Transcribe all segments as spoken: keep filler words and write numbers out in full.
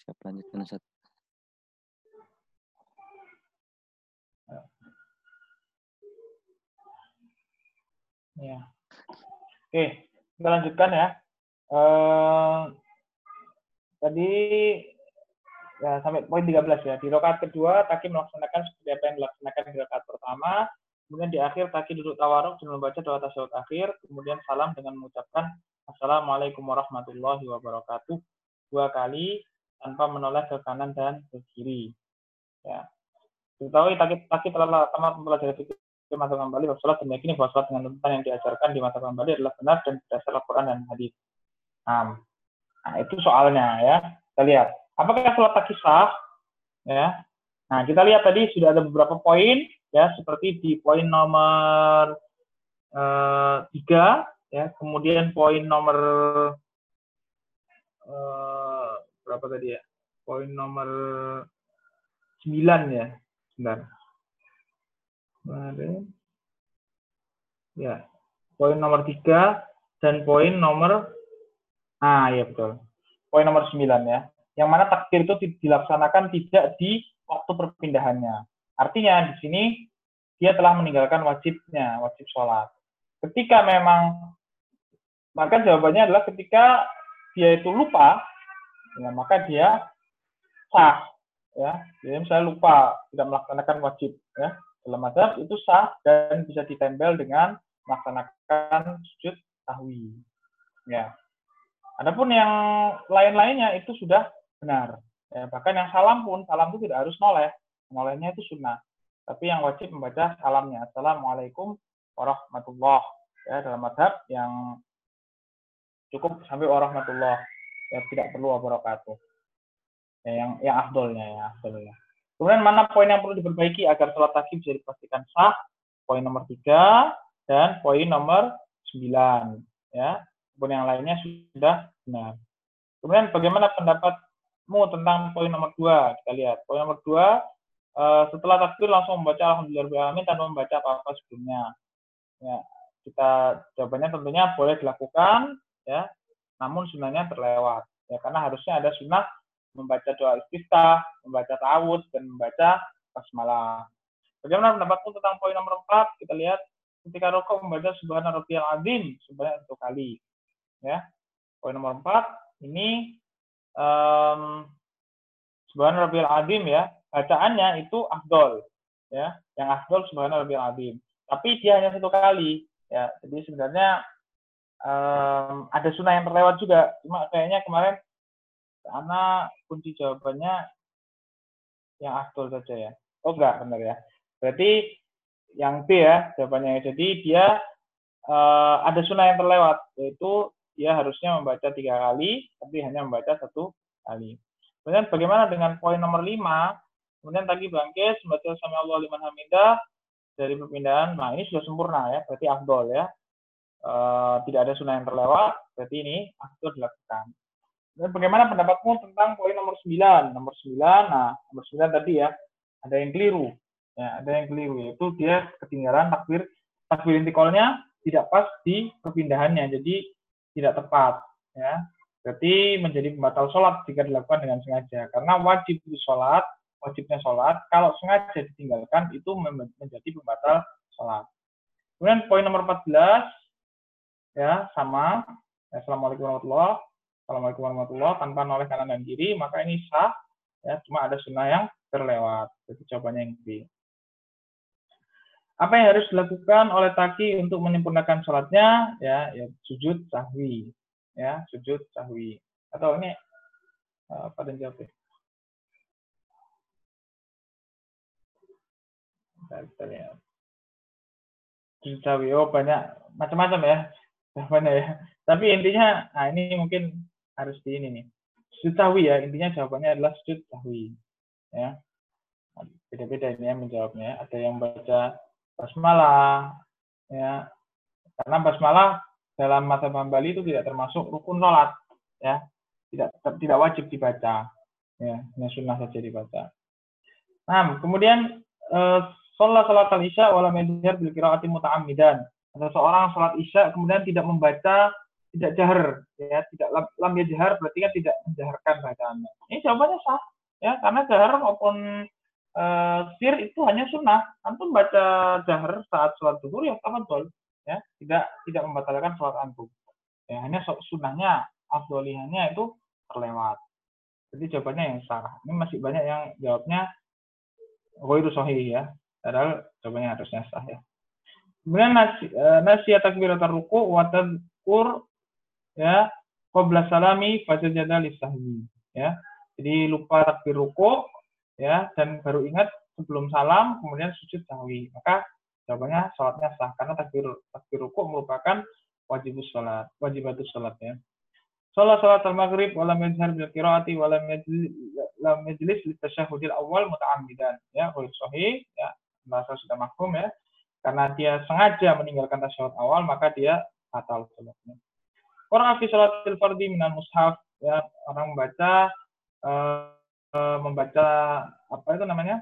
Siap, lanjutkan Ustaz. Ya. Oke, kita lanjutkan ya. Eh, tadi ya, sampai poin tiga belas ya. Di rakaat kedua, Taki melaksanakan seperti apa yang dilaksanakan di rakaat pertama. Kemudian di akhir, Taki duduk tawaruk dan membaca doa tasyahud akhir. Kemudian salam dengan mengucapkan Assalamualaikum warahmatullahi wabarakatuh dua kali tanpa menoleh ke kanan dan ke kiri. Ya. Diketahui Taki, Taki telah tamat mempelajari fikih mazhab Hambali bahwa salat dan meyakini bahwa salat dengan tuntutan yang diajarkan di mazhab Hambali adalah benar dan berdasar Al-Quran dan hadis. Nah, nah, itu soalnya ya. Kita lihat. Apakah salat Taki sah? Ya. Nah, kita lihat tadi sudah ada beberapa poin ya, seperti di poin nomor eh, tiga ya, kemudian poin nomor eh, berapa tadi ya? Poin nomor sembilan ya. Sebentar. Ya. Poin nomor tiga dan poin nomor ah ya betul. Poin nomor sembilan ya. Yang mana takbir itu dilaksanakan tidak di waktu perpindahannya. Artinya di sini dia telah meninggalkan wajibnya, wajib sholat. Ketika memang, maka jawabannya adalah ketika dia itu lupa, ya, maka dia sah. Ya. Jadi misalnya lupa tidak melaksanakan wajib, ya, dalam mazhab itu sah dan bisa ditempel dengan melaksanakan sujud sahwi. Ya. Adapun yang lain-lainnya itu sudah benar. Ya, bahkan yang salam pun, salam itu tidak harus noleh. Nolehnya itu sunnah. Tapi yang wajib membaca salamnya. Assalamualaikum warahmatullahi wabarakatuh. Ya, dalam mazhab yang cukup sampai warahmatullah. Ya, tidak perlu wabarakatuh. Ya, yang yang afdolnya ya, afdolnya. Kemudian mana poin yang perlu diperbaiki agar sholat Taki bisa dipastikan sah? Poin nomor tiga dan poin nomor sembilan. Ya. Kemudian yang lainnya sudah benar. Kemudian bagaimana pendapatmu tentang poin nomor dua? Kita lihat. Poin nomor dua, uh, setelah takbir langsung membaca Alhamdulillahirobbilalamin tanpa membaca apa-apa sebelumnya. Ya, kita jawabannya tentunya boleh dilakukan, ya, namun sunnahnya terlewat. Ya, karena harusnya ada sunnah membaca doa istiftah, membaca ta'awudz, dan membaca basmalah. Bagaimana pendapatmu tentang poin nomor empat? Kita lihat ketika rukuk membaca Subhana Rabbiyal Azim sebanyak satu kali. Ya, poin nomor empat ini um, Subhana Rabbiyal Azim ya, bacaannya itu afdol, ya, yang afdol Subhana Rabbiyal Azim. Tapi dia hanya satu kali, ya. Jadi sebenarnya um, ada sunnah yang terlewat juga. Cuma kayaknya kemarin karena kunci jawabannya yang afdol saja ya. Oh enggak, benar ya. Berarti yang B ya jawabannya. Jadi dia uh, ada sunnah yang terlewat, yaitu dia harusnya membaca tiga kali, tapi hanya membaca satu kali. Kemudian bagaimana dengan poin nomor lima? Kemudian tadi bangkit, membaca Sami Allahu liman hamidah dari perpindahan. Nah, ini sudah sempurna ya, berarti afdol ya. Uh, tidak ada sunnah yang terlewat, berarti ini afdol dilakukan. Dan bagaimana pendapatmu tentang poin nomor sembilan? Nomor sembilan, nah, nomor sembilan tadi ya, ada yang keliru. Ya, ada yang keliru, yaitu dia ketinggalan takbir, takbir intiqolnya tidak pas di perpindahannya, jadi tidak tepat. Ya. Berarti menjadi pembatal sholat jika dilakukan dengan sengaja. Karena wajib itu sholat, wajibnya sholat, kalau sengaja ditinggalkan, itu menjadi pembatal sholat. Kemudian poin nomor empat belas, ya, sama. Assalamualaikum warahmatullahi wabarakatuh. Assalamualaikum warahmatullahi wabarakatuh, tanpa noleh kanan dan kiri, maka ini sah, ya, cuma ada sunnah yang terlewat. Jadi jawabannya yang B. Apa yang harus dilakukan oleh Taki untuk menyempurnakan sholatnya? Ya, ya sujud sahwi, ya, sujud sahwi. Atau ini apa dan jawab? Kita lihat. Sujud sahwi, oh banyak macam-macam ya, jawabannya ya. Tapi intinya, nah ini mungkin harus di ini nih. Sujud sahwi ya, intinya jawabannya adalah sujud sahwi. Ya, beda-beda ini ya menjawabnya. Ada yang baca basmalah, ya, karena basmalah dalam mazhab Hambali itu tidak termasuk rukun sholat, ya, tidak tidak wajib dibaca, ya, hanya sunnah saja dibaca. Nah, kemudian sholat sholat al-isya wala medhar bil qiraati muta'ammidan. Ada seorang sholat isya kemudian tidak membaca tidak jahar, ya tidak lam, lam yajhar berarti kan tidak menjaharkan bacaannya. Ini jawabannya sah, ya karena jahar maupun uh, sir itu hanya sunnah. Antum baca jahar saat sholat zuhur ya tafadhol, ya tidak tidak membatalkan sholat antum. Ya hanya sunnahnya, afdolihnya itu terlewat. Jadi jawabannya yang salah. Ini masih banyak yang jawabnya ghairu sahih ya. Padahal jawabannya harusnya sah ya. Kemudian nasi, uh, nasiya takbiratul ruku wa tadhkur ya qabla salami fasajada lisahwi ya. Jadi lupa takbir ruku ya dan baru ingat sebelum salam kemudian sujud sahwi. Maka jawabannya salatnya sah karena takbir takbir ruku merupakan wajibus salat, wajibatus salat ya. Salat salat al-maghrib wa lam yajhar bil qiraati wa lam yajlis lam yajlis li tasyahhudil awal muta'ammidan ya, ghair sahih ya. Bahasa sudah mafhum ya. Karena dia sengaja meninggalkan tasyahud awal maka dia batal salatnya. Orang fi salatil fardhi minal mushaf ya, orang membaca uh, uh, membaca apa itu namanya?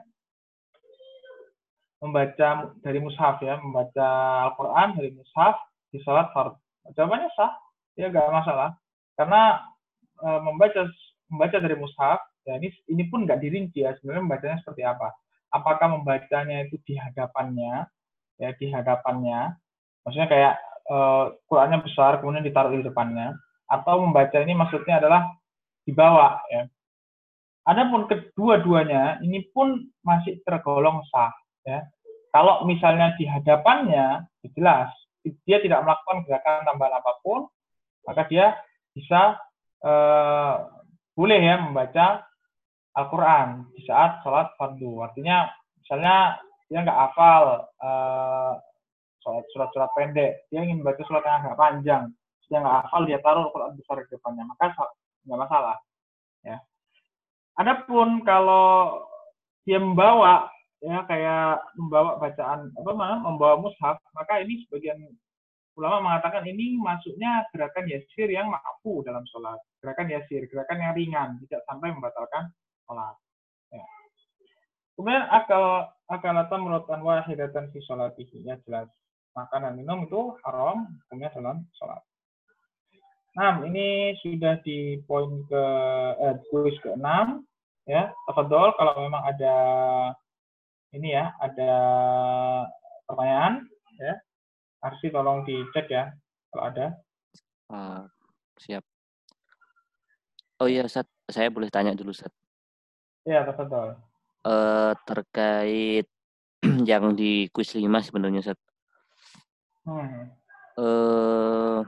Membaca dari mushaf ya, membaca Al-Qur'an dari mushaf di salat fardhu. Jawabannya sah, ya enggak masalah. Karena uh, membaca membaca dari mushaf ya ini ini pun enggak dirinci ya sebenarnya membacanya seperti apa. Apakah membacanya itu di hadapannya ya di hadapannya. Maksudnya kayak Uh, Qurannya besar kemudian ditaruh di depannya, atau membaca ini maksudnya adalah di bawah ya. Adapun kedua-duanya ini pun masih tergolong sah ya. Kalau misalnya di hadapannya jelas dia tidak melakukan gerakan tambahan apapun, maka dia bisa uh, boleh ya membaca Al-Quran di saat sholat fardu. Artinya misalnya dia nggak hafal uh, surat-surat pendek, dia ingin baca surat yang agak panjang, dia nggak hafal, dia taruh Al-Quran besar di depannya, maka nggak masalah. Ya. Adapun kalau dia membawa, ya kayak membawa bacaan apa namanya, membawa mushaf, maka ini sebagian ulama mengatakan ini masuknya gerakan yasir yang ma'fu dalam sholat, gerakan yasir, gerakan yang ringan, tidak sampai membatalkan sholat. Ya. Kemudian akal akalatan merupakan wahidatan fi sholatihi, ya jelas. Makanan minum itu haram hukumnya dalam sholat. Nah, ini sudah di poin ke eh, kuis ke enam ya. Tafadhol kalau memang ada ini ya, ada pertanyaan ya. Arsi tolong dicek ya kalau ada. Uh, siap. Oh iya, Ustaz, saya boleh tanya dulu, Ustaz. Iya, tafadhol. Uh, terkait yang di kuis lima sebenarnya, Ustaz. Hmm. Uh,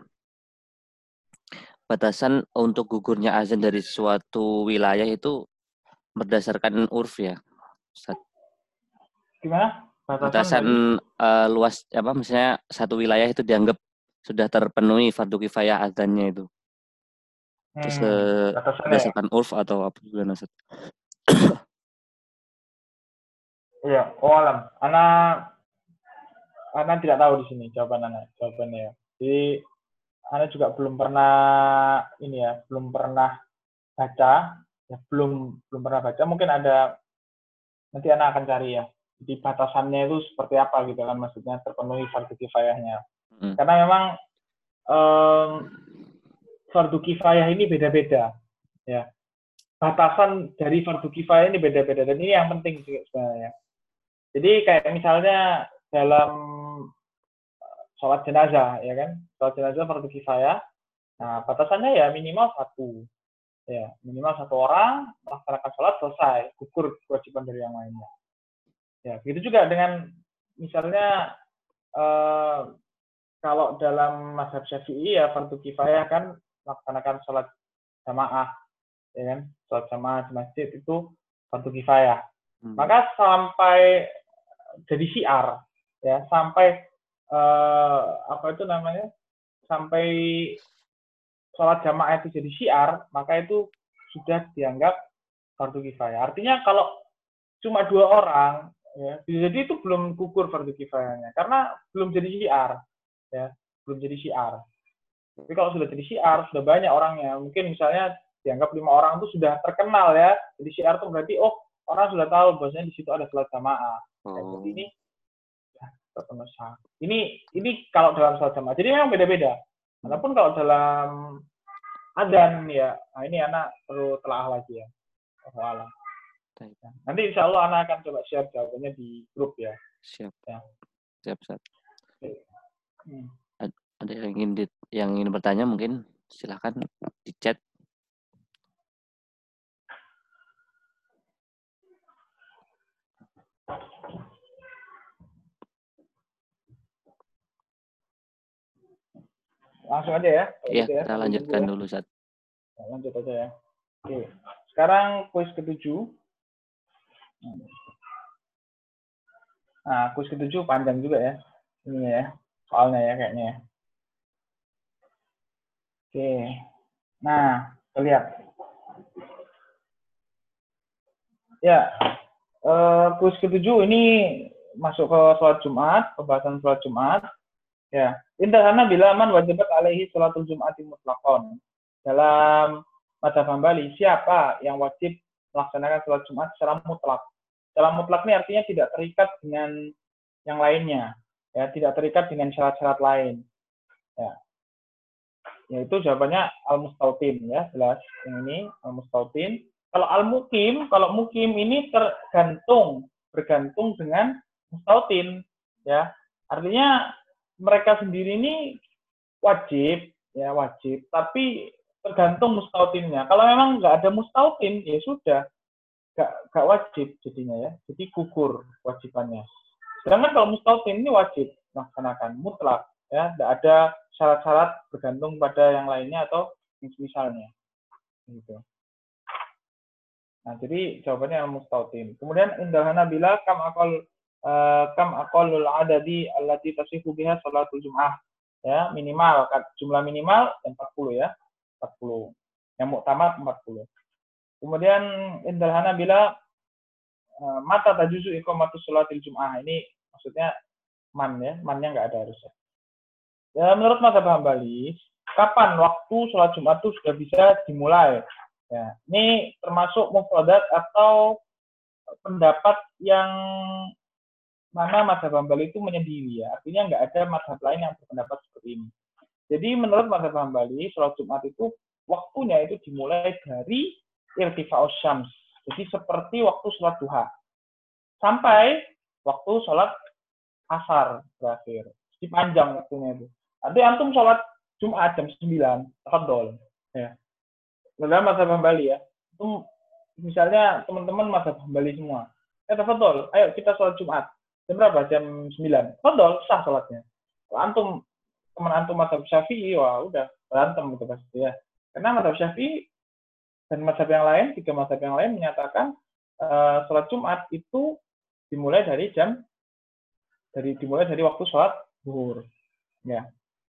batasan untuk gugurnya azan dari suatu wilayah itu berdasarkan urf ya, Ustaz. Gimana? Batasan, batasan uh, luas apa misalnya satu wilayah itu dianggap sudah terpenuhi fardu kifayah azannya itu. Terus hmm, uh, berdasarkan ya? Urf atau apa gimana, Ustaz? Iya, oh alam. Anak Ana tidak tahu di sini jawaban Ana, jawabannya ya. Jadi Ana juga belum pernah ini ya, belum pernah baca, ya belum belum pernah baca. Mungkin ada nanti Ana akan cari ya. Jadi batasannya itu seperti apa gitu kan, maksudnya terpenuhi fardu kifayahnya. Hmm. Karena memang um, fardu kifayah ini beda-beda, ya. Batasan dari fardu kifayah ini beda-beda dan ini yang penting juga sebenarnya. Jadi kayak misalnya dalam sholat jenazah, ya kan? Sholat jenazah fardu kifayah. Nah, batasannya ya minimal satu. Ya, minimal satu orang melaksanakan sholat selesai, gugur kewajiban dari yang lainnya. Ya, begitu juga dengan misalnya eh, kalau dalam mazhab Syafi'i ya fardu kifayah kan melaksanakan sholat jamaah, ya kan? Sholat jamaah di masjid itu fardu kifayah. Hmm. Maka sampai jadi syiar, ya sampai eh, apa itu namanya, sampai sholat jamaah itu jadi syiar, maka itu sudah dianggap fardu kifayah. Artinya kalau cuma dua orang, ya, jadi itu belum gugur fardu kifayahnya, karena belum jadi syiar, ya belum jadi syiar. Tapi kalau sudah jadi syiar, sudah banyak orangnya, mungkin misalnya dianggap lima orang itu sudah terkenal ya, jadi syiar itu berarti oh orang sudah tahu bahwasanya di situ ada sholat jamaah. Nah, oh. Jadi ini ya, ini ini kalau dalam sholat jamaah. Jadi memang beda-beda. Walaupun kalau dalam adzan ya, nah ini anak perlu telaah lagi ya. Wallah. Nanti insya Allah anak akan coba share jawabannya di grup ya. Siap. Ya. Siap, siap. Hmm. Ada yang ingin di, yang ingin bertanya mungkin silakan di chat. Langsung aja ya. Iya, gitu ya, kita lanjutkan ya. dulu saat. Nah, lanjut aja ya. Oke. Sekarang kuis ketujuh. Nah, kuis ketujuh panjang juga ya. Ini ya, soalnya ya kayaknya. Oke. Nah, kita lihat. Ya, eh, kuis ketujuh ini masuk ke sholat Jumat, pembahasan sholat Jumat. Ya, indahana bila man wajibat alaihi sholatul Jum'ati mutlaqon. Dalam mazhab Hambali, siapa yang wajib melaksanakan sholat Jumat secara mutlak? Secara mutlak ini artinya tidak terikat dengan yang lainnya, ya, tidak terikat dengan syarat-syarat lain. Ya. Yaitu jawabannya al-mustautin ya, jelas yang ini al-mustautin. Kalau al-mukim, kalau mukim ini tergantung bergantung dengan mustautin ya. Artinya mereka sendiri ini wajib ya, wajib, tapi tergantung mustautinnya. Kalau memang nggak ada mustautin ya sudah nggak nggak wajib jadinya ya. Jadi gugur kewajibannya. Sedangkan kalau mustautin ini wajib melaksanakan mutlak ya, tidak ada syarat-syarat bergantung pada yang lainnya atau misalnya gitu. Nah, jadi jawabannya al-mustautin. Kemudian indahana bila kam akal uh, kam aqallul adadi allati tasihu biha salatul jum'ah. Ya, minimal jumlah minimal empat puluh ya. empat puluh. Yang muktamad empat puluh. Kemudian indahana bila uh, mata tajuzu iqamatus salatil jum'ah. Ini maksudnya man ya, mannya nggak ada harusnya. Ya, menurut mazhab Hambali, kapan waktu sholat Jumat itu sudah bisa dimulai? Ya, ini termasuk mufradat atau pendapat yang mana mazhab Hambali itu menyendiri ya. Artinya nggak ada mazhab lain yang berpendapat seperti ini. Jadi menurut mazhab Hambali, sholat Jumat itu waktunya itu dimulai dari irtifa'us syams. Jadi seperti waktu sholat duha. Sampai waktu sholat asar berakhir. Jadi panjang waktunya itu. Nanti antum sholat Jumat jam sembilan, tafadhol. Ya. Dalam mazhab Hambali ya. Itu misalnya teman-teman mazhab Hambali semua. Eh tafadhol, ayo kita sholat Jumat. Jam berapa? Jam sembilan. Tafadhol, sah sholatnya. Kalau antum teman antum mazhab Syafi'i, wah udah berantem gitu pasti ya. Karena mazhab Syafi'i dan mazhab yang lain, tiga mazhab yang lain menyatakan uh, sholat Jumat itu dimulai dari jam dari dimulai dari waktu sholat zuhur. Ya.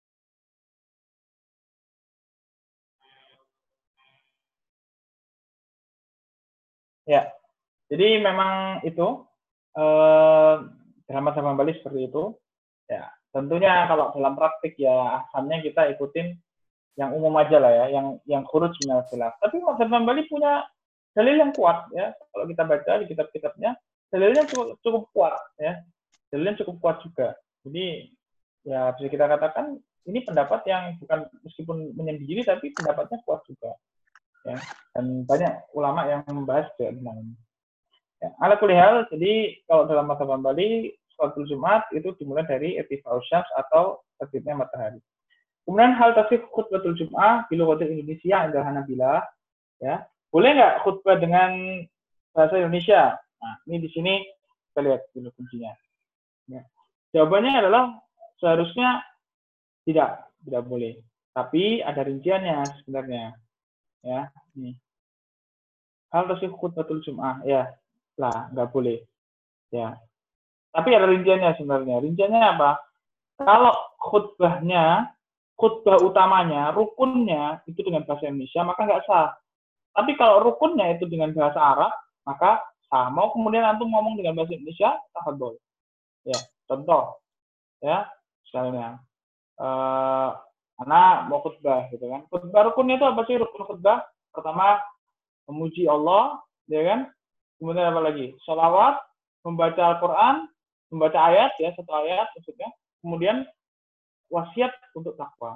Ya, jadi memang itu eh, dalam mazhab Hambali seperti itu. Ya, tentunya kalau dalam praktik ya asalnya kita ikutin yang umum aja lah ya, yang yang khuruj minal khilaf. Tapi mazhab Hambali punya dalil yang kuat ya. Kalau kita baca di kitab-kitabnya, dalilnya cukup, cukup kuat ya. Dalilnya cukup kuat juga. Jadi ya bisa kita katakan ini pendapat yang bukan meskipun menyendiri tapi pendapatnya kuat juga. Ya, dan banyak ulama yang membahas tentang ini. Ya, ala kulihal, jadi kalau dalam mazhab Hambali, sholatul Jumat itu dimulai dari irtifa'us syams atau terbitnya matahari. Kemudian hal tasih khutbatul Jum'ah bila khutbah Indonesia indah Hanabila, ya boleh nggak khutbah dengan bahasa Indonesia? Nah, ini di sini kita lihat dulu kuncinya. Ya. Jawabannya adalah seharusnya tidak, tidak boleh. Tapi ada rinciannya sebenarnya. Ya, nih. Hal tasih khutbatul Jum'ah, ya, lah, nggak boleh. Ya. Tapi ada rinciannya sebenarnya. Rinciannya apa? Kalau khutbahnya, khutbah utamanya, rukunnya itu dengan bahasa Indonesia, maka nggak sah. Tapi kalau rukunnya itu dengan bahasa Arab, maka sah. Mau kemudian antum ngomong dengan bahasa Indonesia, tafadhol. Ya, contoh. Ya, misalnya. Eh, anak mau khutbah gitu kan. Khutbah rukunnya itu apa sih rukun khutbah? Pertama, memuji Allah, ya kan? Kemudian apa lagi? Sholawat, membaca Al-Quran, membaca ayat, ya satu ayat maksudnya. Kemudian wasiat untuk takwa.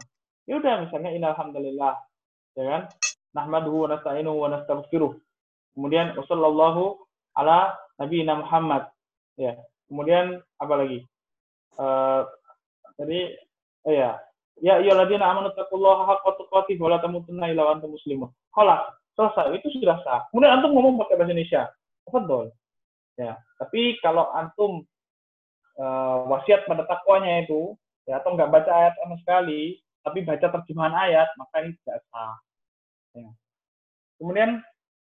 Ya udah, misalnya innalhamdulillah, ya kan? Nahmaduhu wa nasta'inuhu wa nastaghfiruh. Kemudian wassallallahu ala nabiyina Muhammad. Ya. Kemudian apa lagi? Uh, tadi oh ya. Ya ayyuhalladzina amanu taqullaha haqqa tuqatih wa la tamutunna illa wa antum muslimun. Khalas, selesai. Itu sudah sah. Kemudian antum ngomong pakai bahasa Indonesia. Betul. Ya, tapi kalau antum uh, wasiat pada takwanya itu, ya, atau nggak baca ayat sama sekali, tapi baca terjemahan ayat, maka ini tidak sah. Ya. Kemudian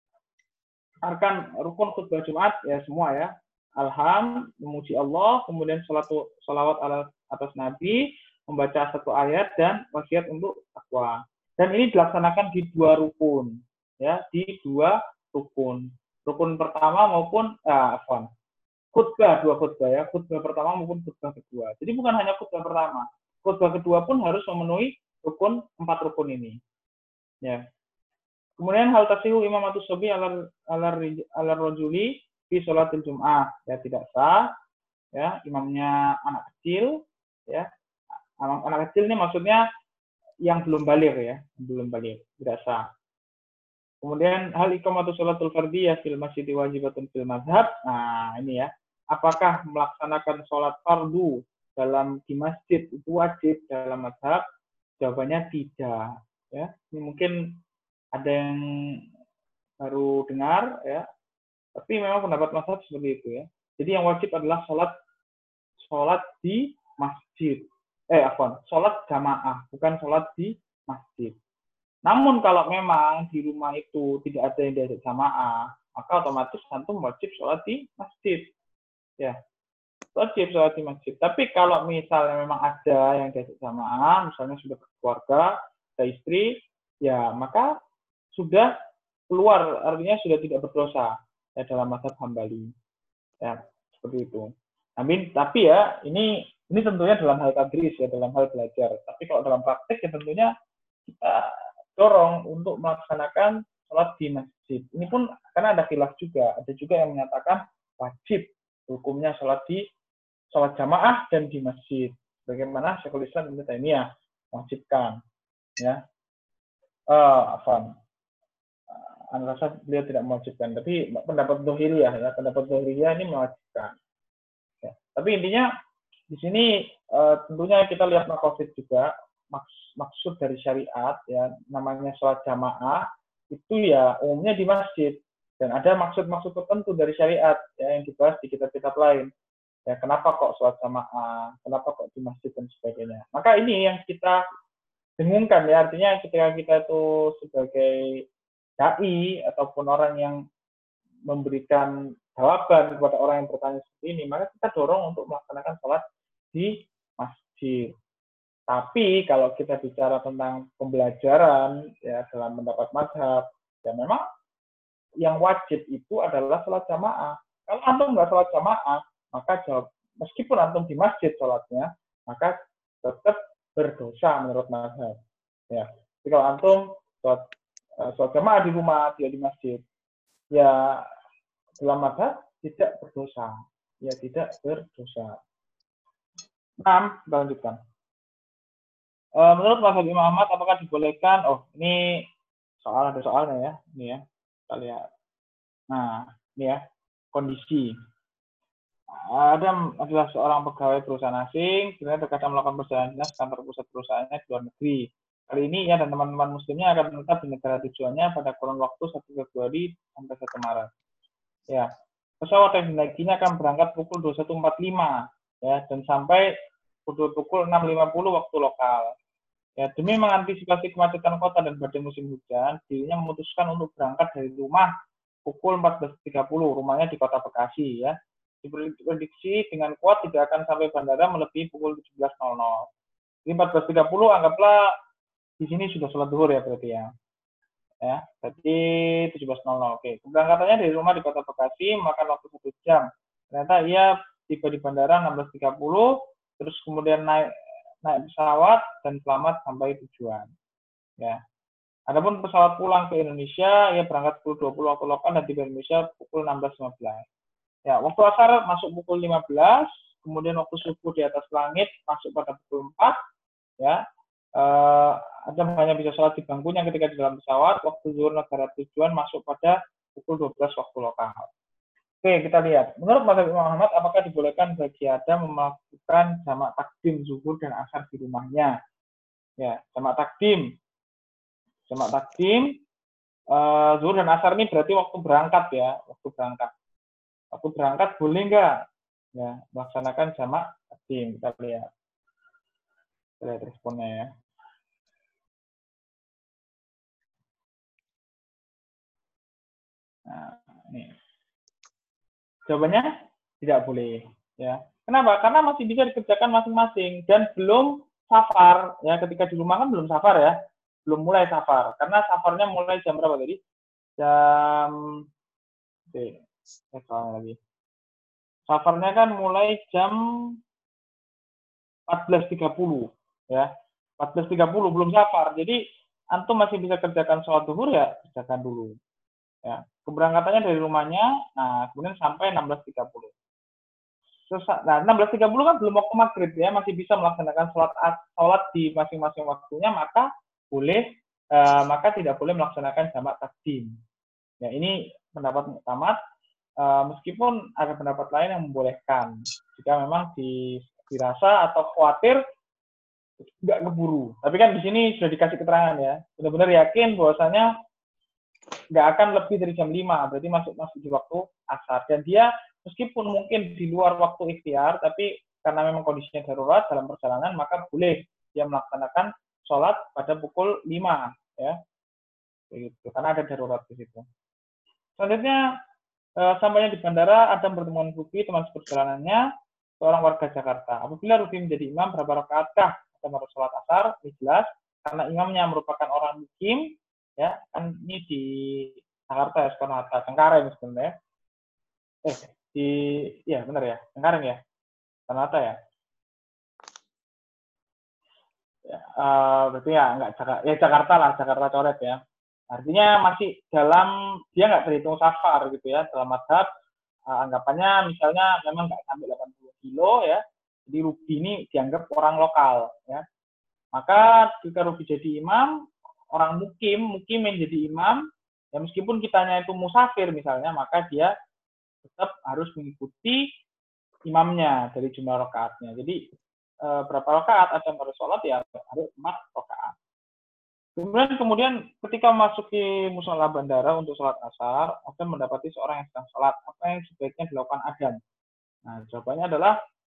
arkan rukun khutbah Jumat, ya semua ya. Alham, memuji Allah, kemudian salatu, salawat atas Nabi, membaca satu ayat, dan wasiat untuk takwa. Dan ini dilaksanakan di dua rukun, ya, di dua rukun. Rukun pertama maupun, ah, afwan, khutbah, dua khutbah ya, khutbah pertama maupun khutbah kedua. Jadi bukan hanya khutbah pertama, khutbah kedua pun harus memenuhi rukun, empat rukun ini. Ya. Kemudian hal tasihu imamatus sobi ala ala rojuli di sholatil jum'ah, ya tidak sah, ya imamnya anak kecil, ya anak, anak kecil ini maksudnya yang belum balik ya, belum balik, tidak sah. Kemudian hal iqamatus sholatul fardiyah fil masjid wajibatun fil mazhab, nah ini ya, apakah melaksanakan sholat fardu dalam di masjid itu wajib dalam mazhab? Jawabannya tidak, ya ini mungkin ada yang baru dengar ya. Tapi memang pendapat mazhab seperti itu ya. Jadi yang wajib adalah sholat sholat di masjid. Eh, afwan, sholat jamaah, bukan sholat di masjid. Namun kalau memang di rumah itu tidak ada yang diajak jamaah, maka otomatis antum wajib sholat di masjid. Ya, wajib sholat di masjid. Tapi kalau misalnya memang ada yang diajak jamaah, misalnya sudah berkeluarga, ada istri, ya maka sudah keluar, artinya sudah tidak berdosa. Ya, dalam mazhab Hambali, ya seperti itu. Amin. Tapi ya ini ini tentunya dalam hal tadris ya, dalam hal belajar. Tapi kalau dalam praktek ya tentunya kita dorong untuk melaksanakan sholat di masjid. Ini pun karena ada khilaf juga. Ada juga yang menyatakan wajib hukumnya sholat di sholat jamaah dan di masjid. Bagaimana Syekhul Islam Ibnu Taimiyah mewajibkan, ya. Uh, afan. Anda rasa beliau tidak mewajibkan, tapi pendapat Dhuhriyah ya, pendapat Dhuhriyah ini mewajibkan. Ya. Tapi intinya di sini uh, tentunya kita lihat makosid juga, maks maksud dari syariat ya, namanya sholat jamaah itu ya umumnya di masjid, dan ada maksud-maksud tertentu dari syariat ya yang dibahas di kitab-kitab lain. Ya kenapa kok sholat jamaah, kenapa kok di masjid dan sebagainya. Maka ini yang kita dengungkan ya, artinya ketika kita itu sebagai dai ataupun orang yang memberikan jawaban kepada orang yang bertanya seperti ini, maka kita dorong untuk melaksanakan sholat di masjid. Tapi kalau kita bicara tentang pembelajaran ya dalam pendapat mazhab, ya memang yang wajib itu adalah sholat jamaah. Kalau antum nggak sholat jamaah, maka jawab, meskipun antum di masjid sholatnya, maka tetap berdosa menurut mazhab. Ya, jadi kalau antum sholat sholat jamaah di rumah, dia di masjid, ya dalam mazhab tidak berdosa, ya tidak berdosa. Nah, kita lanjutkan. E, menurut mazhab Imam Ahmad, apakah dibolehkan? Oh, ini soal ada soalnya ya, ini ya, kita lihat. Nah, ini ya kondisi. Adam adalah seorang pegawai perusahaan asing, sebenarnya terkadang melakukan perjalanan dinas kantor pusat perusahaannya di luar negeri. Kali ini ia dan teman-teman muslimnya akan menetap di negara tujuannya pada kurun waktu satu Februari sampai satu Maret. Ya, pesawat yang dinaikinya akan berangkat pukul dua puluh satu empat puluh lima ya, dan sampai pukul enam lima puluh waktu lokal. Ya, demi mengantisipasi kemacetan kota dan badai musim hujan, dirinya memutuskan untuk berangkat dari rumah pukul empat belas tiga puluh, rumahnya di Kota Bekasi ya. Diprediksi dengan kuat tidak akan sampai bandara melebihi pukul tujuh belas nol nol. Di empat belas tiga puluh anggaplah di sini sudah sholat zuhur ya berarti ya. Ya, berarti tujuh belas nol nol. Oke, keberangkatannya dari rumah di Kota Bekasi makan waktu satu jam. Ternyata ia tiba di bandara enam belas tiga puluh, terus kemudian naik naik pesawat dan selamat sampai tujuan. Ya. Adapun pesawat pulang ke Indonesia, ia berangkat pukul dua puluh waktu lokal dan tiba di Indonesia pukul enam belas lima belas. Ya, waktu asar masuk pukul lima belas, kemudian waktu subuh di atas langit masuk pada pukul empat, ya. Uh, Adam hanya bisa sholat di bangkunya ketika di dalam pesawat. Waktu zuhur negara tujuan masuk pada pukul dua belas waktu lokal. Oke, kita lihat. Menurut mazhab Imam Ahmad, apakah dibolehkan bagi Adam melakukan jamak takdim zuhur dan asar di rumahnya? Ya, jamak takdim. Jamak takdim, uh, zuhur dan asar ini berarti waktu berangkat ya, waktu berangkat. Waktu berangkat boleh nggak? Ya, melaksanakan jamak takdim. Kita lihat. Kita lihat responnya ya. Nah, ini. Jawabannya tidak boleh. Ya, kenapa? Karena masih bisa dikerjakan masing-masing dan belum safar. Ya, ketika di rumah kan belum safar ya, belum mulai safar. Karena safarnya mulai jam berapa tadi? Jam, oke, saya lagi. Safarnya kan mulai jam empat belas tiga puluh, ya, empat belas tiga puluh belum safar. Jadi antum masih bisa kerjakan sholat zuhur ya, kerjakan dulu. Ya, keberangkatannya dari rumahnya, nah kemudian sampai enam belas tiga puluh. Nah, enam belas tiga puluh kan belum waktu maghrib ya, masih bisa melaksanakan sholat sholat di masing-masing waktunya, maka boleh, uh, maka tidak boleh melaksanakan jamak takdim. Ya, ini pendapat muktamad, uh, meskipun ada pendapat lain yang membolehkan jika memang di, dirasa atau khawatir nggak keburu. Tapi kan di sini sudah dikasih keterangan ya, benar-benar yakin bahwasanya nggak akan lebih dari jam lima, berarti masuk masuk di waktu asar. Dan dia meskipun mungkin di luar waktu ikhtiar, tapi karena memang kondisinya darurat dalam perjalanan, maka boleh dia melaksanakan sholat pada pukul lima, ya, begitu. Karena ada darurat di situ. Selanjutnya, eh, sampainya di bandara, Adam bertemu dengan Rufi, teman seperjalanannya, seorang warga Jakarta. Apabila Rufi menjadi imam, berapa rakaatkah Adam harus sholat asar? Ini jelas, karena imamnya merupakan orang mukim, ya, kan ini di Jakarta ya, Soekarno-Hatta, Cengkareng sebenarnya. Eh, di, ya benar ya, Cengkareng ya, Soekarno-Hatta ya. Ya, uh, berarti ya nggak Jakarta, ya Jakarta lah, Jakarta coret ya. Artinya masih dalam, dia nggak terhitung safar gitu ya, dalam mazhab uh, anggapannya misalnya memang nggak sampai delapan puluh kilo ya, jadi Rubi ini dianggap orang lokal ya. Maka jika Rubi jadi imam, orang mukim, mukim yang jadi imam, ya meskipun kitanya itu musafir misalnya, maka dia tetap harus mengikuti imamnya dari jumlah rakaatnya. Jadi e, berapa rakaat Adam harus sholat ya harus empat rakaat. Kemudian kemudian ketika masuki musola bandara untuk sholat asar, Adam mendapati seorang yang sedang sholat. Apa yang sebaiknya dilakukan Adam? Nah, jawabannya adalah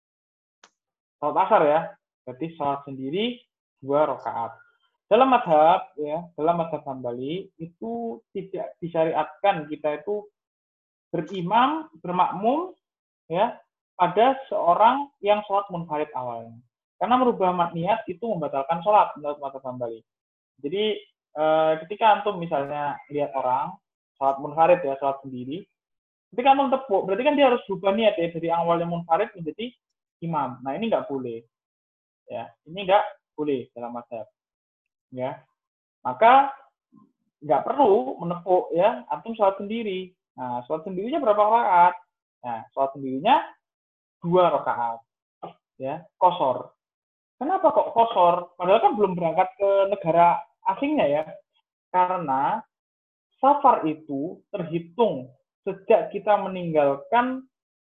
sholat asar ya. Berarti sholat sendiri dua rakaat. Dalam mazhab ya, dalam mazhab Hambali itu tidak disyariatkan kita itu berimam, bermakmum ya pada seorang yang sholat munfarid awalnya. Karena merubah niat itu membatalkan sholat menurut mazhab Hambali. Jadi eh, ketika antum misalnya lihat orang sholat munfarid ya, sholat sendiri, ketika antum tepuk, berarti kan dia harus berubah niat ya dari awalnya munfarid menjadi imam. Nah ini nggak boleh, ya ini nggak boleh dalam mazhab. Ya, maka nggak perlu menepuk ya, antum sholat sendiri. Nah, sholat sendirinya berapa rakaat? Nah, sholat sendirinya dua rakaat, ya, qashar. Kenapa kok qashar? Padahal kan belum berangkat ke negara asingnya ya. Karena safar itu terhitung sejak kita meninggalkan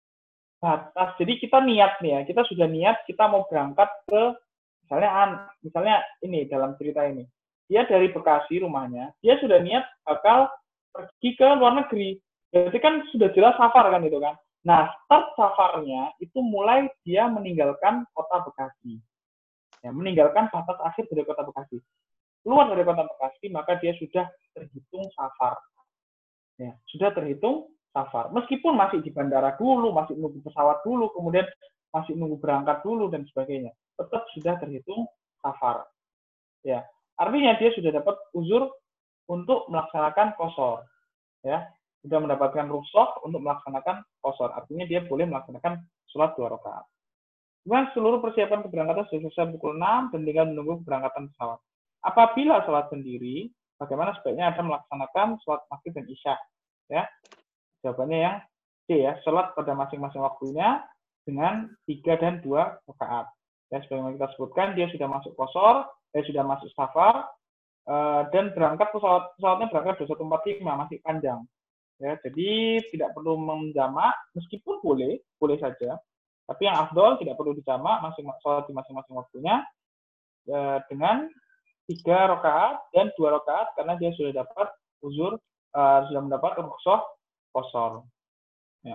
batas. Jadi kita niat nih ya, kita sudah niat kita mau berangkat ke misalnya misalnya ini dalam cerita ini. Dia dari Bekasi rumahnya, dia sudah niat bakal pergi ke luar negeri. Berarti kan sudah jelas safar kan itu kan. Nah, start safarnya itu mulai dia meninggalkan kota Bekasi. Ya, meninggalkan batas akhir dari kota Bekasi. Keluar dari kota Bekasi, maka dia sudah terhitung safar. Ya, sudah terhitung safar. Meskipun masih di bandara dulu, masih nunggu pesawat dulu, kemudian masih nunggu berangkat dulu dan sebagainya, tetap sudah terhitung safar. Ya, artinya dia sudah dapat uzur untuk melaksanakan qashar. Ya, sudah mendapatkan rukhsah untuk melaksanakan qashar. Artinya dia boleh melaksanakan sholat dua rakaat. Kemudian seluruh persiapan keberangkatan sudah selesai pukul enam dan tinggal menunggu keberangkatan pesawat. Apabila sholat sendiri, bagaimana sebaiknya Anda melaksanakan sholat maghrib dan isya? Ya, jawabannya yang C ya, sholat pada masing-masing waktunya dengan tiga dan dua rakaat. Ya, sebagaimana kita sebutkan, dia sudah masuk qashar, saya sudah masuk safar uh, dan berangkat pesawat pesawatnya berangkat dua satu empat lima, masih panjang. Ya, jadi tidak perlu menjamak, meskipun boleh, boleh saja. Tapi yang afdol tidak perlu dijamak, masing sholat di masing-masing waktunya eh, dengan tiga rakaat dan dua rakaat karena dia sudah dapat uzur, uh, sudah mendapat rukhsah qashar. Ya.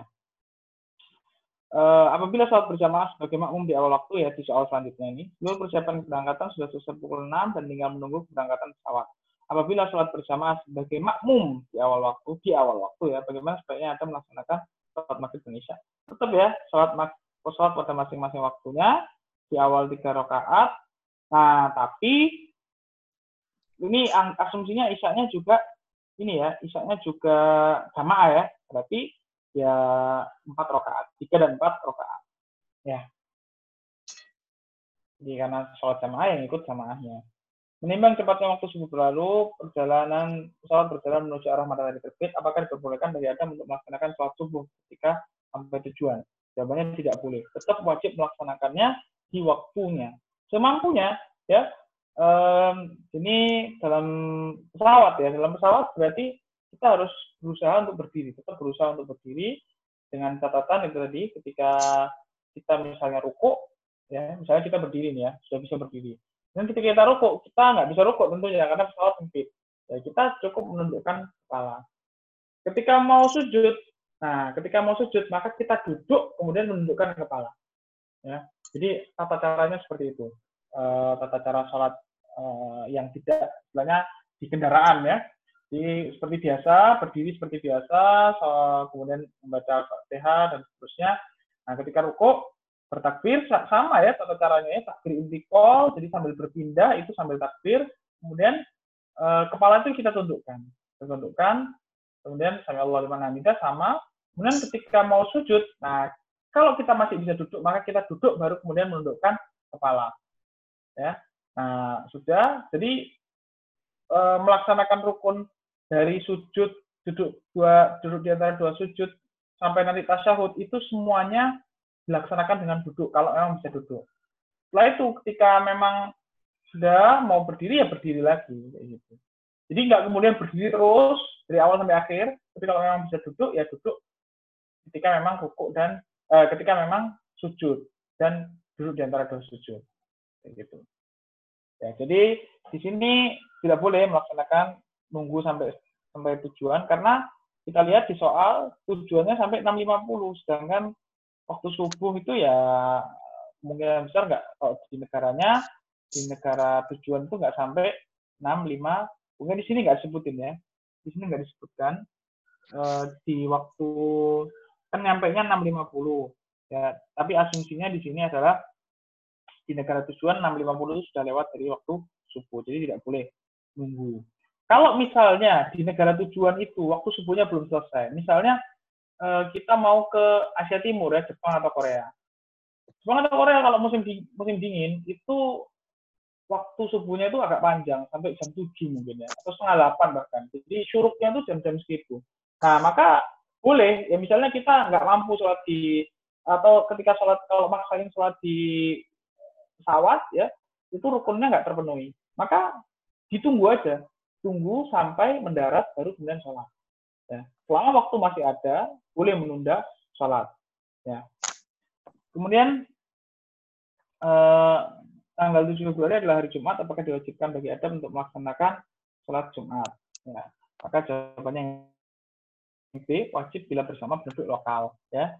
Uh, apabila sholat berjamaah sebagai makmum di awal waktu, ya di soal selanjutnya ini, seluruh persiapan keberangkatan sudah selesai pukul enam dan tinggal menunggu keberangkatan pesawat. Apabila sholat berjamaah sebagai makmum di awal waktu, di awal waktu ya, bagaimana sebaiknya Anda melaksanakan sholat maghrib Indonesia? Tetap ya, sholat sholat pada masing-masing waktunya, di awal tiga rakaat. Nah, tapi ini asumsinya isya-nya juga ini ya, isya-nya juga jamaah ya, berarti ya empat rakaat, tiga dan empat rakaat. Ya. Jadi karena sholat jamaah yang ikut jamaahnya. Menimbang cepatnya waktu subuh berlalu, perjalanan pesawat berjalan menuju arah matahari terbit, apakah diperbolehkan bagi Anda untuk melaksanakan sholat subuh ketika sampai tujuan? Jawabannya tidak boleh. Tetap wajib melaksanakannya di waktunya. Semampunya, ya. Um, ini dalam pesawat ya, dalam pesawat berarti kita harus berusaha untuk berdiri, tetap berusaha untuk berdiri dengan catatan itu tadi ketika kita misalnya rukuk, ya, misalnya kita berdiri nih ya, sudah bisa berdiri. Dan ketika kita rukuk, kita nggak bisa rukuk tentunya karena pesawat sempit. Ya, kita cukup menundukkan kepala. Ketika mau sujud, nah ketika mau sujud maka kita duduk kemudian menundukkan kepala. Ya, jadi tata caranya seperti itu. Uh, tata cara sholat uh, yang tidak istilahnya di kendaraan ya. Jadi seperti biasa, berdiri seperti biasa, so, kemudian membaca Fatihah dan seterusnya. Nah ketika rukuk bertakbir sama ya tata caranya ya, takbir intikal, jadi sambil berpindah itu sambil takbir, kemudian eh, kepala itu kita tundukkan, kita tundukkan, kemudian sami Allahu liman hamidah sama, kemudian ketika mau sujud, nah kalau kita masih bisa duduk maka kita duduk baru kemudian menundukkan kepala, ya, nah sudah, jadi eh, melaksanakan rukun dari sujud duduk dua duduk di antara dua sujud sampai nanti tasyahud itu semuanya dilaksanakan dengan duduk kalau memang bisa duduk. Setelah itu ketika memang sudah mau berdiri ya berdiri lagi kayak gitu. Jadi nggak kemudian berdiri terus dari awal sampai akhir, tapi kalau memang bisa duduk ya duduk ketika memang rukuk dan eh, ketika memang sujud dan duduk di antara dua sujud kayak gitu. Ya, jadi di sini tidak boleh melaksanakan nunggu sampai sampai tujuan karena kita lihat di soal tujuannya sampai enam lima puluh sedangkan waktu subuh itu ya kemungkinan besar nggak kalau di negaranya di negara tujuan itu nggak sampai enam lima, mungkin di sini nggak disebutin ya, di sini nggak disebutkan e, di waktu kan nyampainya enam lima puluh ya, tapi asumsinya di sini adalah di negara tujuan enam lima puluh itu sudah lewat dari waktu subuh, jadi tidak boleh nunggu. Kalau misalnya di negara tujuan itu waktu subuhnya belum selesai, misalnya kita mau ke Asia Timur ya, Jepang atau Korea. Jepang atau Korea kalau musim di, musim dingin itu waktu subuhnya itu agak panjang sampai jam tujuh mungkin ya, atau setengah delapan bahkan. Jadi syuruknya itu jam-jam segitu. Nah maka boleh ya misalnya kita nggak mampu sholat di atau ketika sholat kalau maksain sholat di pesawat ya itu rukunnya nggak terpenuhi. Maka ditunggu aja, tunggu sampai mendarat baru kemudian sholat. Ya. Selama waktu masih ada, boleh menunda sholat. Ya. Kemudian eh, tanggal tujuh Februari adalah hari Jumat, apakah diwajibkan bagi Anda untuk melaksanakan sholat Jumat? Ya. Maka jawabannya yang B, wajib bila bersama penduduk lokal. Ya.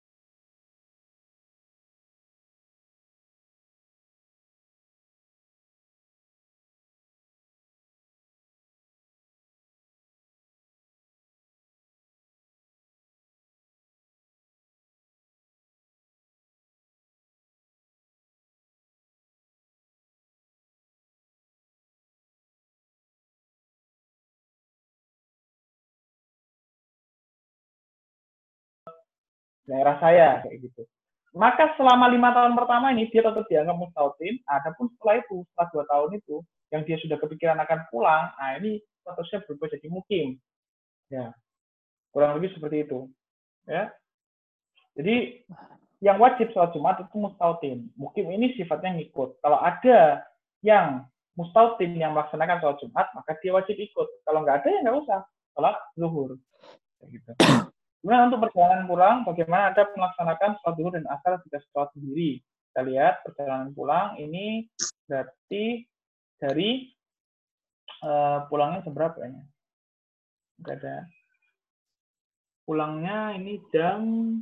Daerah saya kayak gitu. Maka selama lima tahun pertama ini dia tetap dianggap mustautin. Adapun setelah itu, setelah dua tahun itu, yang dia sudah kepikiran akan pulang, nah ini statusnya berubah jadi mukim. Ya, kurang lebih seperti itu. Ya, jadi yang wajib sholat Jumat itu mustautin. Mukim ini sifatnya ngikut. Kalau ada yang mustautin yang melaksanakan sholat Jumat, maka dia wajib ikut. Kalau nggak ada ya nggak usah sholat zuhur. Gitu. Kemudian untuk perjalanan pulang, bagaimana Anda melaksanakan sholat zuhur dan asar jika sholat sendiri? Kita lihat perjalanan pulang ini berarti dari uh, pulangnya seberapa ya? Nggak ada. Pulangnya ini jam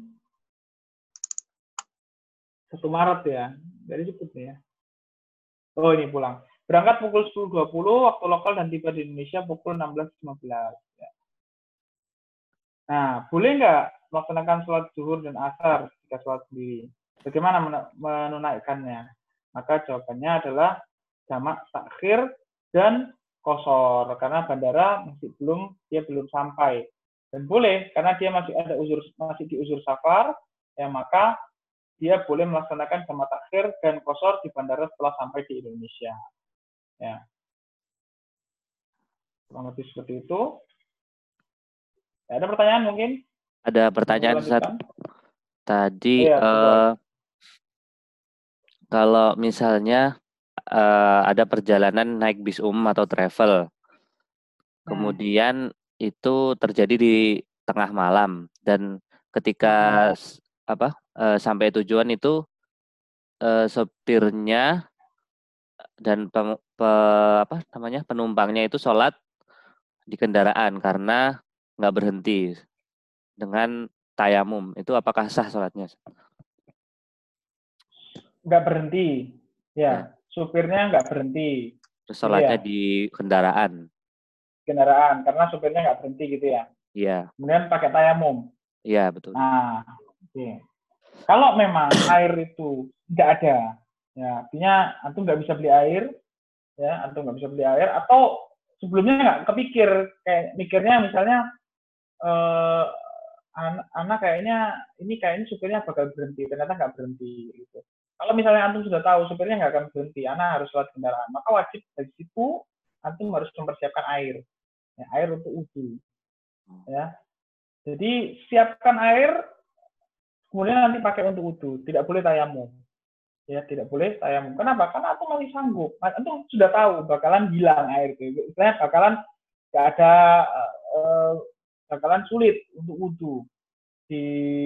satu Maret ya. Dari sebut ya. Oh ini pulang. Berangkat pukul sepuluh dua puluh waktu lokal dan tiba di Indonesia pukul enam belas lima belas. Ya. Nah, boleh nggak melaksanakan sholat zuhur dan asar jika sholat sendiri? Bagaimana menunaikannya? Maka jawabannya adalah jamak takhir dan qashar, karena bandara masih belum dia belum sampai. Dan boleh karena dia masih ada uzur masih di uzur safar, ya maka dia boleh melaksanakan jamak takhir dan qashar di bandara setelah sampai di Indonesia. Ya. Kurang lebih seperti itu. Ya, ada pertanyaan mungkin? Ada pertanyaan Ustaz. Tadi ya, uh, kalau misalnya uh, ada perjalanan naik bis umum atau travel, kemudian hmm. itu terjadi di tengah malam dan ketika hmm. apa uh, sampai tujuan itu uh, sopirnya dan pe, pe, apa namanya penumpangnya itu sholat di kendaraan karena nggak berhenti dengan tayamum, itu apakah sah sholatnya? Nggak berhenti, ya, ya. Supirnya nggak berhenti. Terus sholatnya ya. Di kendaraan. Kendaraan, karena supirnya nggak berhenti gitu ya. Iya. Kemudian pakai tayamum. Iya betul. Nah, oke. Kalau memang air itu nggak ada, ya artinya antum nggak bisa beli air, ya antum nggak bisa beli air, atau sebelumnya nggak kepikir, kayak mikirnya misalnya eh, anak, anak kayaknya ini kayaknya supirnya bakal berhenti, ternyata nggak berhenti gitu. Kalau misalnya antum sudah tahu supirnya nggak akan berhenti, anak harus sholat kendaraan, maka wajib dari situ antum harus mempersiapkan air, ya, air untuk wudhu, ya. Jadi siapkan air, kemudian nanti pakai untuk wudhu, tidak boleh tayamum, ya tidak boleh tayamum. Kenapa? Karena antum masih sanggup, antum sudah tahu bakalan hilang air itu, istilahnya bakalan nggak ada, uh, bakalan sulit untuk wudhu di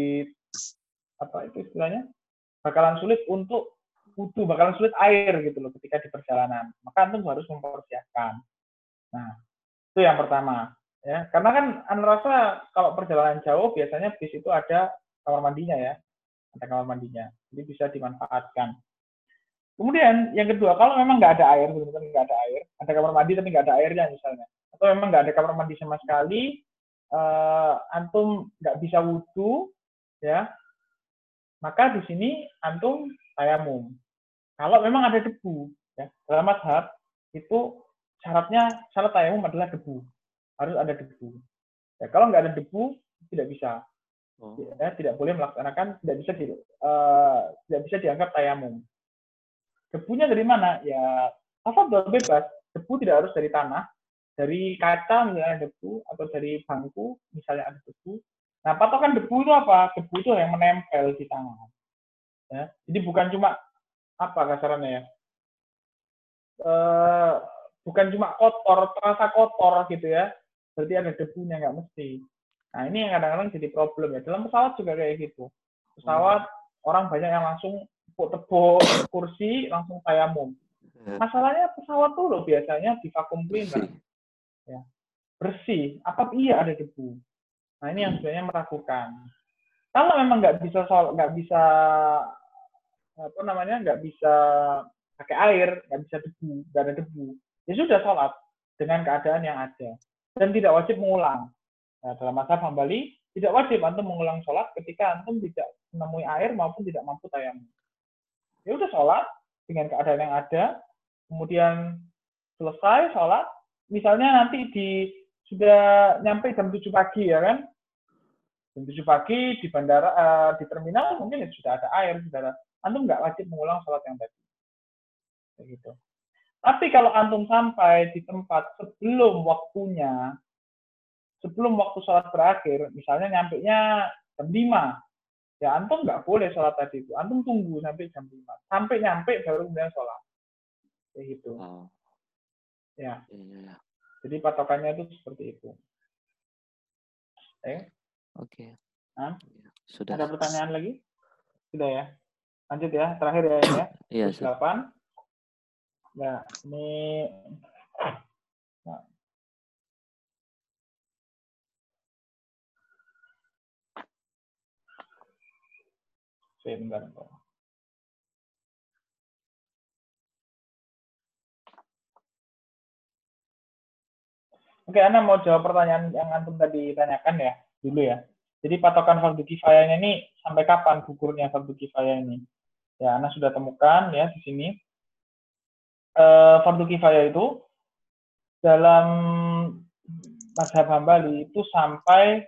apa itu istilahnya? Bakalan sulit untuk wudhu, bakalan sulit air gitu loh ketika di perjalanan. Maka antum harus mempersiapkan. Nah, itu yang pertama. Ya, karena kan anda rasa kalau perjalanan jauh biasanya bis itu ada kamar mandinya ya, ada kamar mandinya, jadi bisa dimanfaatkan. Kemudian yang kedua, kalau memang nggak ada air, benar-benar nggak ada air, ada kamar mandi tapi nggak ada airnya misalnya, atau memang nggak ada kamar mandi sama sekali, uh, antum nggak bisa wudhu, ya. Maka di sini antum tayamum. Kalau memang ada debu, ya, dalam mazhab itu syaratnya syarat tayamum adalah debu, harus ada debu. Ya, kalau nggak ada debu tidak bisa, oh. ya, tidak boleh melaksanakan, tidak bisa di, uh, tidak bisa dianggap tayamum. Debunya dari mana? Ya, asal bebas. Debu tidak harus dari tanah, dari kaca misalnya debu, atau dari bangku misalnya ada debu. Nah, patokan debu itu apa? Debu itu yang menempel di tangan. Ya, jadi bukan cuma apa kasarannya ya? E, bukan cuma kotor, terasa kotor gitu ya. Berarti ada debunya, nggak mesti. Nah, ini yang kadang-kadang jadi problem ya. Dalam pesawat juga kayak gitu. Pesawat hmm. orang banyak yang langsung tepuk-tepuk kursi langsung tayamum. Masalahnya pesawat tuh loh biasanya di vacuum cleaner. Ya. Bersih. Apa iya ada debu? Nah, ini yang sebenarnya meragukan. Kalau memang nggak bisa nggak bisa apa namanya nggak bisa pakai air, nggak bisa debu, nggak ada debu, ya sudah sholat dengan keadaan yang ada dan tidak wajib mengulang. Nah, dalam mazhab Hambali tidak wajib antum mengulang sholat ketika antum tidak menemui air maupun tidak mampu tayamum. Ya udah sholat dengan keadaan yang ada, kemudian selesai sholat, misalnya nanti di sudah nyampe jam tujuh pagi ya kan, jam tujuh pagi di bandara, uh, di terminal mungkin ya sudah ada air, sudah ada. Antum nggak wajib mengulang sholat yang tadi. Begitu. Tapi kalau antum sampai di tempat sebelum waktunya, sebelum waktu sholat berakhir, misalnya nyampe-nya jam lima, ya antum nggak boleh sholat tadi itu. Antum tunggu sampai jam lima. Sampai nyampe baru kemudian sholat. Begitu. Ya. Iya. Jadi patokannya itu seperti itu. Oke. Oke. Nah, Sudah. ada pertanyaan lagi? Sudah ya. Lanjut ya, terakhir ya ini ya. Iya, Terus delapan. Ya, ini nah. Sebentar. Oke, Anda mau jawab pertanyaan yang Antum tadi tanyakan ya, dulu ya. Jadi patokan fardu kifayahnya ini sampai kapan gugurnya fardu kifayah ini? Ya, Anda sudah temukan ya di sini. Uh, fardu kifayah itu dalam mazhab Hambali itu sampai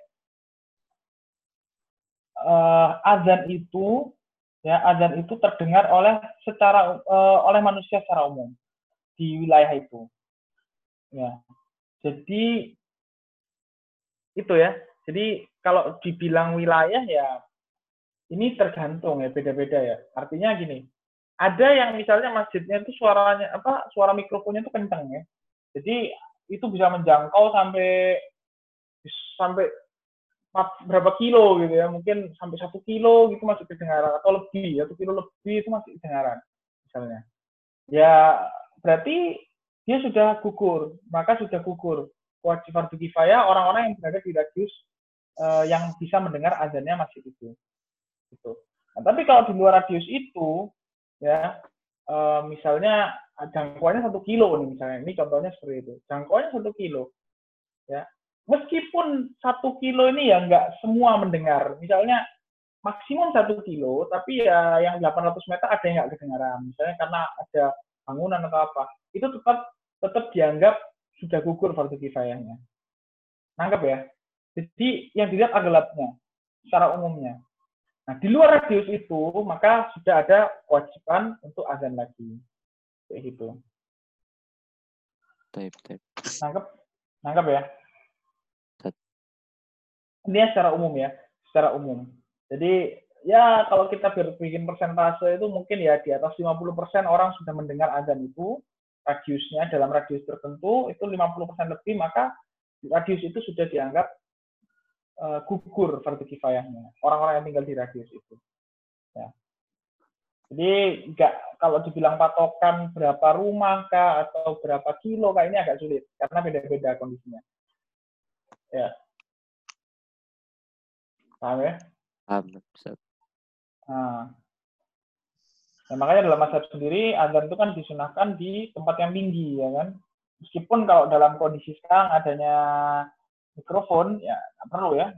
uh, azan itu ya azan itu terdengar oleh secara uh, oleh manusia secara umum di wilayah itu. Ya. Jadi itu ya. Jadi kalau dibilang wilayah ya ini tergantung ya, beda-beda ya. Artinya gini, ada yang misalnya masjidnya itu suaranya apa suara mikrofonnya itu kencang ya. Jadi itu bisa menjangkau sampai sampai berapa kilo gitu ya, mungkin sampai satu kilo gitu masih kedengaran atau lebih, satu kilo lebih itu masih kedengaran misalnya. Ya berarti dia sudah gugur, maka sudah gugur wajib fardu kifayah orang-orang yang berada di radius uh, yang bisa mendengar azannya masjid itu. Gitu. Nah, tapi kalau di luar radius itu, ya, e, misalnya jangkauannya satu kilo nih misalnya, ini contohnya seperti itu, jangkauannya satu kilo, ya, meskipun satu kilo ini ya nggak semua mendengar, misalnya maksimum satu kilo, tapi ya yang delapan ratus meter ada yang nggak kedengaran, misalnya karena ada bangunan atau apa, itu tetap tetap dianggap sudah gugur fardu kifayahnya, nangkep ya? Jadi yang dilihat aghlabnya, secara umumnya. Nah, di luar radius itu, maka sudah ada kewajiban untuk azan lagi. Kayak gitu. Taip, taip. Nangkep? Nangkep ya? Ini secara umum ya. Secara umum. Jadi, ya kalau kita bikin persentase itu mungkin ya di atas lima puluh persen orang sudah mendengar azan itu, radiusnya dalam radius tertentu, itu lima puluh persen lebih, maka radius itu sudah dianggap uh, gugur fardu kifayahnya. Orang-orang yang tinggal di radius itu. Ya. Jadi nggak kalau dibilang patokan berapa rumah kah atau berapa kilo kah ini agak sulit karena beda-beda kondisinya. Ya. Paham ya? Paham, Ustaz. Nah. Nah, makanya dalam mazhab sendiri azan itu kan disunahkan di tempat yang tinggi ya kan. Meskipun kalau dalam kondisi sekarang adanya mikrofon ya nggak perlu ya.